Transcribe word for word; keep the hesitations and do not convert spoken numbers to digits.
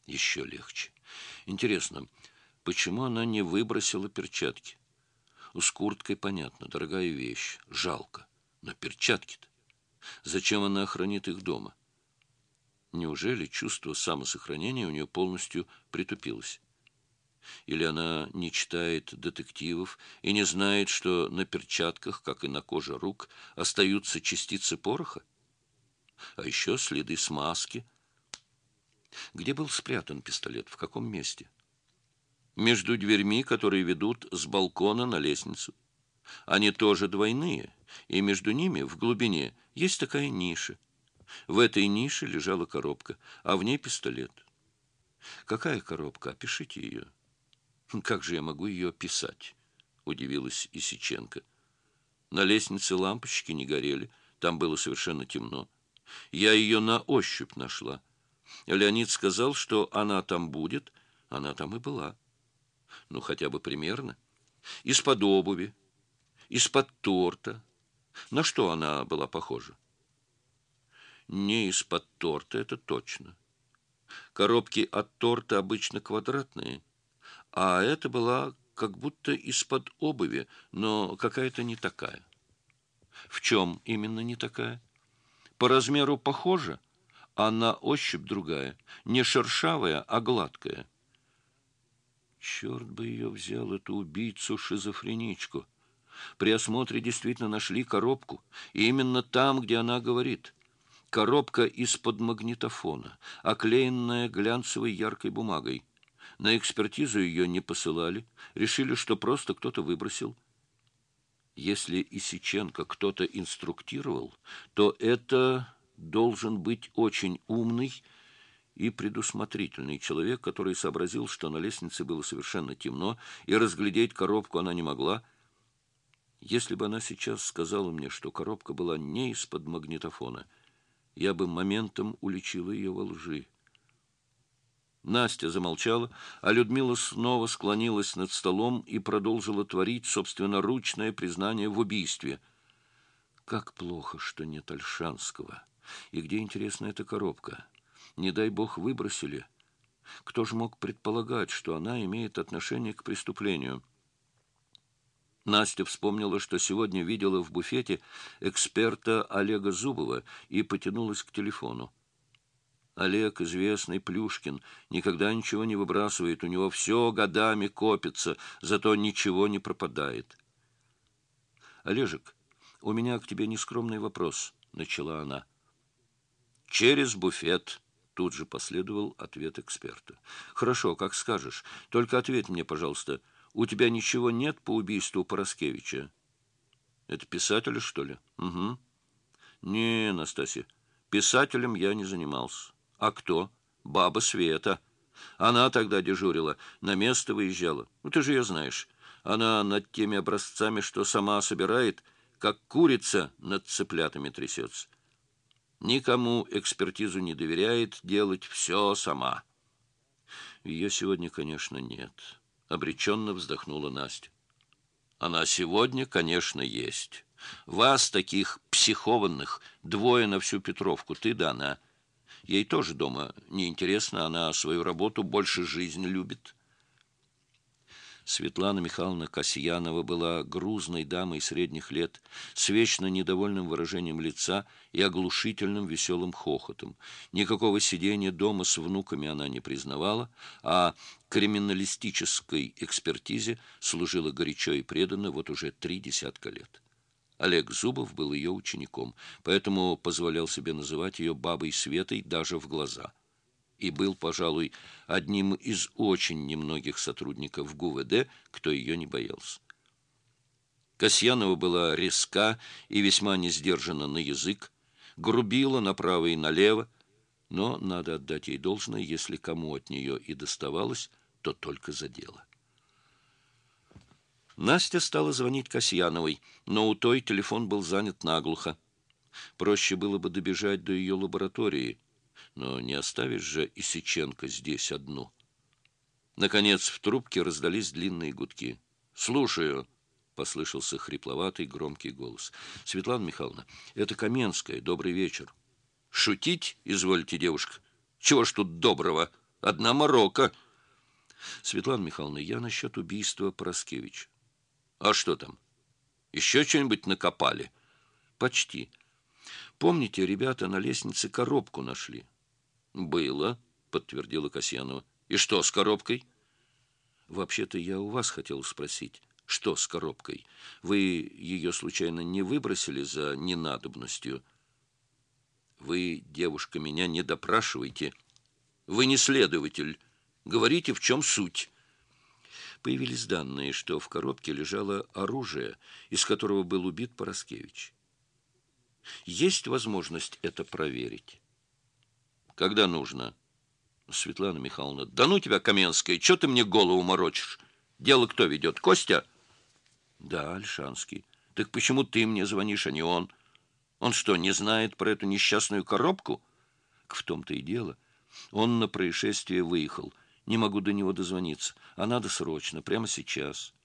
Еще легче. Интересно, почему она не выбросила перчатки? С курткой понятно, дорогая вещь, жалко. Но перчатки-то? Зачем она хранит их дома? Неужели чувство самосохранения у нее полностью притупилось? Или она не читает детективов и не знает, что на перчатках, как и на коже рук, остаются частицы пороха? А еще следы смазки. Где был спрятан пистолет? В каком месте? Между дверьми, которые ведут с балкона на лестницу. Они тоже двойные, и между ними, в глубине, есть такая ниша. В этой нише лежала коробка, а в ней пистолет. Какая коробка? Опишите ее. Как же я могу ее описать? Удивилась Исиченко. На лестнице лампочки не горели, там было совершенно темно. Я ее на ощупь нашла. Леонид сказал, что она там будет, она там и была. Ну, хотя бы примерно. Из-под обуви, из-под торта. На что она была похожа? Не из-под торта, это точно. Коробки от торта обычно квадратные, а это была как будто из-под обуви, но какая-то не такая. В чем именно не такая? По размеру похожа, а на ощупь другая, не шершавая, а гладкая. Черт бы ее взял, эту убийцу-шизофреничку. При осмотре действительно нашли коробку, и именно там, где она говорит. Коробка из-под магнитофона, оклеенная глянцевой яркой бумагой. На экспертизу ее не посылали, решили, что просто кто-то выбросил. Если Исиченко кто-то инструктировал, то это должен быть очень умный и предусмотрительный человек, который сообразил, что на лестнице было совершенно темно, и разглядеть коробку она не могла. Если бы она сейчас сказала мне, что коробка была не из-под магнитофона, я бы моментом уличила ее во лжи. Настя замолчала, а Людмила снова склонилась над столом и продолжила творить собственноручное признание в убийстве. Как плохо, что нет Ольшанского. И где, интересна эта коробка? Не дай бог выбросили. Кто же мог предполагать, что она имеет отношение к преступлению? Настя вспомнила, что сегодня видела в буфете эксперта Олега Зубова и потянулась к телефону. Олег, известный Плюшкин, никогда ничего не выбрасывает, у него все годами копится, зато ничего не пропадает. «Олежек, у меня к тебе нескромный вопрос», — начала она. «Через буфет», — тут же последовал ответ эксперта. «Хорошо, как скажешь. Только ответь мне, пожалуйста, у тебя ничего нет по убийству Пороскевича?» «Это писателя, что ли?» «Угу». «Не, Настасья, писателем я не занимался». «А кто?» «Баба Света. Она тогда дежурила, на место выезжала. Ну, ты же ее знаешь. Она над теми образцами, что сама собирает, как курица над цыплятами трясется. Никому экспертизу не доверяет, делать все сама». «Ее сегодня, конечно, нет», — обреченно вздохнула Настя. «Она сегодня, конечно, есть. Вас, таких психованных, двое на всю Петровку, ты да она. Ей тоже дома неинтересно, она свою работу больше жизни любит». Светлана Михайловна Касьянова была грузной дамой средних лет, с вечно недовольным выражением лица и оглушительным веселым хохотом. Никакого сидения дома с внуками она не признавала, а криминалистической экспертизе служила горячо и преданно вот уже три десятка лет. Олег Зубов был ее учеником, поэтому позволял себе называть ее бабой Светой даже в глаза. И был, пожалуй, одним из очень немногих сотрудников ГУВД, кто ее не боялся. Касьянова была резка и весьма несдержанна на язык, грубила направо и налево, но, надо отдать ей должное, если кому от нее и доставалось, то только за дело. Настя стала звонить Касьяновой, но у той телефон был занят наглухо. Проще было бы добежать до ее лаборатории, но не оставишь же Исиченко здесь одну. Наконец в трубке раздались длинные гудки. «Слушаю», — послышался хрипловатый громкий голос. «Светлана Михайловна, это Каменская. Добрый вечер». «Шутить, извольте, девушка? Чего ж тут доброго?» Одна морока. Светлана Михайловна, я насчет убийства Пороскевича. А что там? Еще что-нибудь накопали? Почти. Помните, ребята на лестнице коробку нашли? Было, подтвердила Касьянова. И что с коробкой? Вообще-то я у вас хотел спросить, что с коробкой? Вы ее случайно не выбросили за ненадобностью? Вы, девушка, меня не допрашивайте. Вы не следователь. Говорите, в чем суть. Появились данные, что в коробке лежало оружие, из которого был убит Пороскевич. Есть возможность это проверить? Когда нужно? Светлана Михайловна, да ну тебя, Каменская, что ты мне голову морочишь? Дело кто ведет, Костя? Да, Ольшанский. Так почему ты мне звонишь, а не он? Он что, не знает про эту несчастную коробку? В том-то и дело. Он на происшествие выехал. Не могу до него дозвониться. А надо срочно, прямо сейчас.